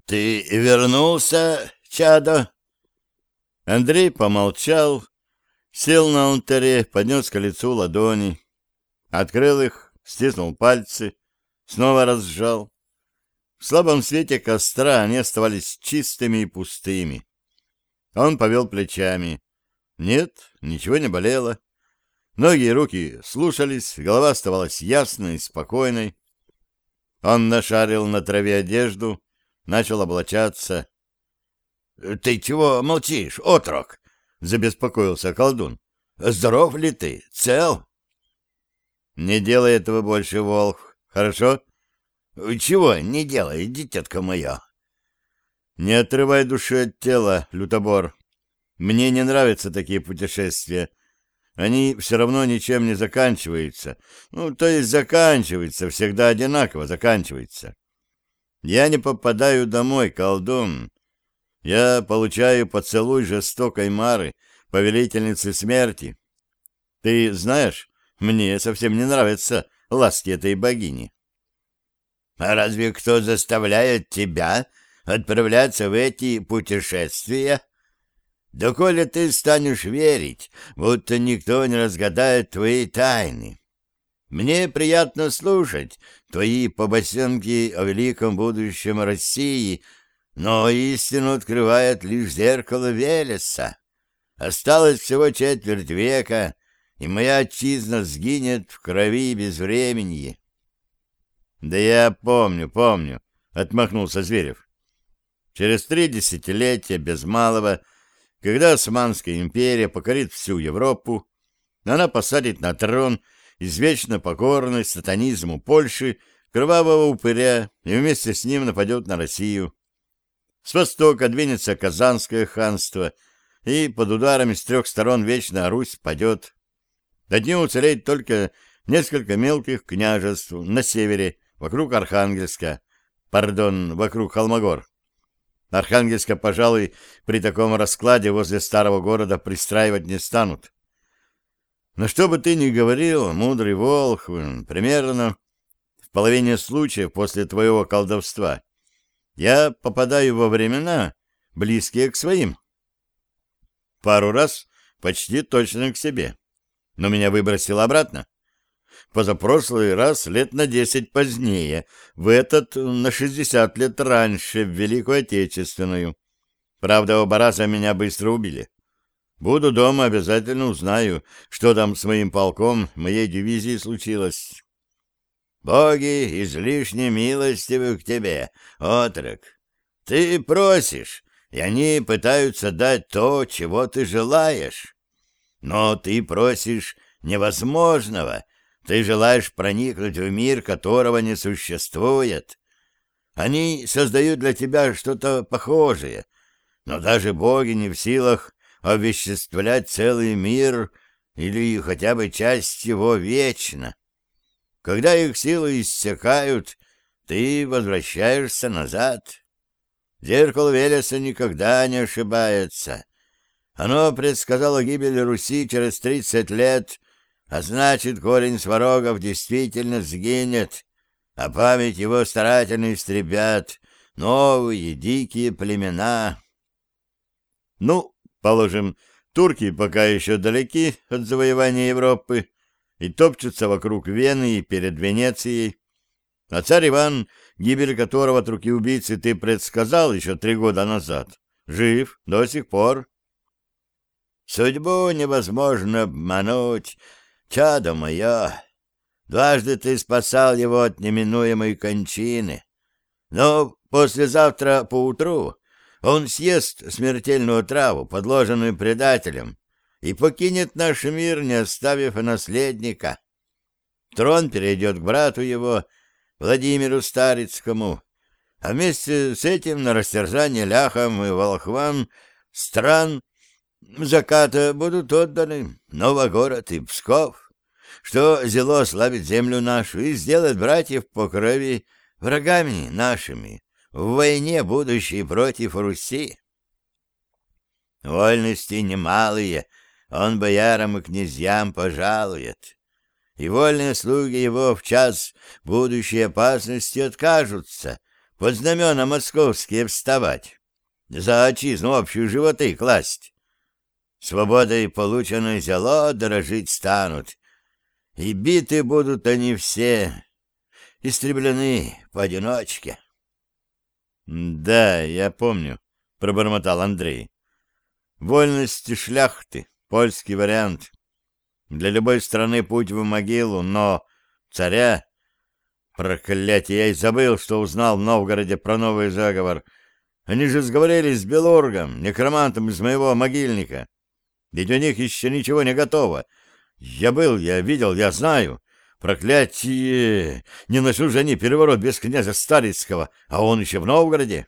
Ты вернулся, чадо? Андрей помолчал, сел на алтаре, поднес к лицу ладони, открыл их, стиснул пальцы, снова разжал. В слабом свете костра они оставались чистыми и пустыми. Он повел плечами. Нет, ничего не болело. Ноги и руки слушались, голова оставалась ясной и спокойной. Он нашарил на траве одежду, начал облачаться. — Ты чего молчишь, отрок? — забеспокоился колдун. — Здоров ли ты? Цел? — Не делай этого больше, Волх, хорошо? — Чего не делай, дитятка моя? — Не отрывай души от тела, лютобор. Мне не нравятся такие путешествия. Они все равно ничем не заканчиваются. То есть заканчиваются, всегда одинаково заканчиваются. Я не попадаю домой, колдун. Я получаю поцелуй жестокой Мары, повелительницы смерти. Ты знаешь, мне совсем не нравятся ласки этой богини. А разве кто заставляет тебя отправляться в эти путешествия? Доколе ты станешь верить, будто никто не разгадает твои тайны. Мне приятно слушать твои побосенки о великом будущем России, но истину открывает лишь зеркало Велеса. Осталось всего четверть века, и моя отчизна сгинет в крови и безвременье. — Да я помню, — отмахнулся Зверев. Через 3 десятилетия без малого, когда Османская империя покорит всю Европу, она посадит на трон извечно покорной сатанизму Польши кровавого упыря и вместе с ним нападет на Россию. С востока двинется Казанское ханство, и под ударами с 3 сторон Вечная Русь падет. От нее уцелеет только несколько мелких княжеств на севере, вокруг вокруг Холмогор. Архангельска, пожалуй, при таком раскладе возле старого города пристраивать не станут. Но что бы ты ни говорил, мудрый волк, примерно в половине случаев после твоего колдовства я попадаю во времена, близкие к своим. Пару раз почти точно к себе, но меня выбросило обратно. Позапрошлый раз лет на 10 позднее, в этот на 60 лет раньше, в Великую Отечественную. Правда, оба раза меня быстро убили. Буду дома, обязательно узнаю, что там с моим полком, моей дивизией случилось. Боги излишне милостивы к тебе, отрок. Ты просишь, и они пытаются дать то, чего ты желаешь. Но ты просишь невозможного. Ты желаешь проникнуть в мир, которого не существует. Они создают для тебя что-то похожее, но даже боги не в силах овеществлять целый мир или хотя бы часть его вечно. Когда их силы иссякают, ты возвращаешься назад. Зеркало Велеса никогда не ошибается. Оно предсказало гибель Руси через 30 лет, а значит, корень сварогов действительно сгинет, а память его старательно истребят новые дикие племена. Положим, турки пока еще далеки от завоевания Европы и топчутся вокруг Вены и перед Венецией, а царь Иван, гибель которого от руки убийцы ты предсказал еще 3 года назад, жив до сих пор. Судьбу невозможно обмануть, чадо мое. Дважды ты спасал его от неминуемой кончины. Но послезавтра поутру он съест смертельную траву, подложенную предателем, и покинет наш мир, не оставив наследника. Трон перейдет к брату его, Владимиру Старицкому, а вместе с этим на растерзание ляхам и волхвам стран заката будут отданы Новогород и Псков, что зело славит землю нашу и сделает братьев по крови врагами нашими в войне будущей против Руси. Вольности немалые он боярам и князьям пожалует, и вольные слуги его в час будущей опасности откажутся под знамена московские вставать, за отчизну общую животы класть. Свободой полученной зело дорожить станут, и биты будут они все, истреблены поодиночке. — Да, я помню, — пробормотал Андрей. — Вольность шляхты, польский вариант. Для любой страны путь в могилу, но царя... Проклятие, я и забыл, что узнал в Новгороде про новый заговор. Они же сговорились с Белоргом, некромантом из моего могильника. Ведь у них еще ничего не готово. Я видел, я знаю. Проклятие! Не носят же они переворот без князя Старицкого, а он еще в Новгороде.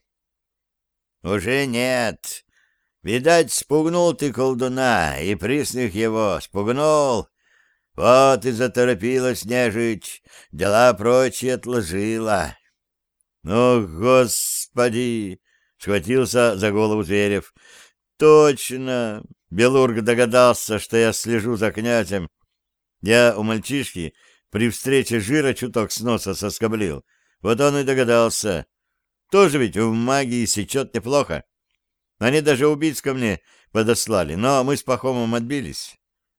Уже нет. Видать, спугнул ты колдуна, и присных его спугнул. Вот и заторопилась нежить, дела прочие отложила. — О, Господи! — схватился за голову Зверев. — Точно! Белург догадался, что я слежу за князем. Я у мальчишки при встрече жира чуток с носа соскоблил. Вот он и догадался. Тоже ведь в магии сечет неплохо. Они даже убийц ко мне подослали, но мы с Пахомом отбились.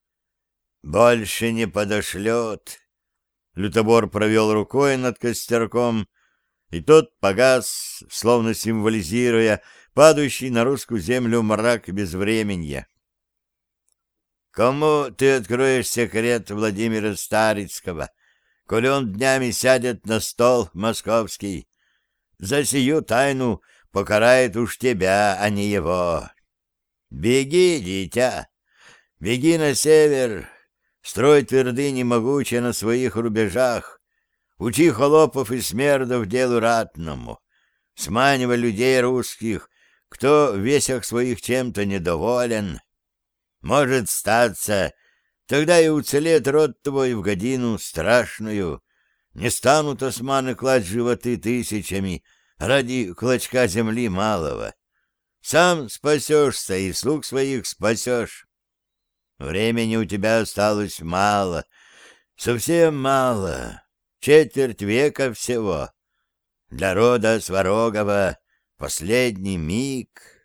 «Больше не подошлет!» Лютобор провел рукой над костерком, и тот погас, словно символизируя падающий на русскую землю мрак безвременья. «Кому ты откроешь секрет Владимира Старицкого, коли он днями сядет на стол московский? За сию тайну покарает уж тебя, а не его. Беги, дитя, беги на север!» Строй твердыни могучие на своих рубежах, учи холопов и смердов делу ратному, сманивай людей русских, кто в весях своих чем-то недоволен. Может статься, тогда и уцелеет род твой в годину страшную, не станут османы класть животы тысячами ради клочка земли малого. Сам спасешься и слуг своих спасешь. Времени у тебя осталось мало, совсем мало, четверть века всего. Для рода Сварогова последний миг.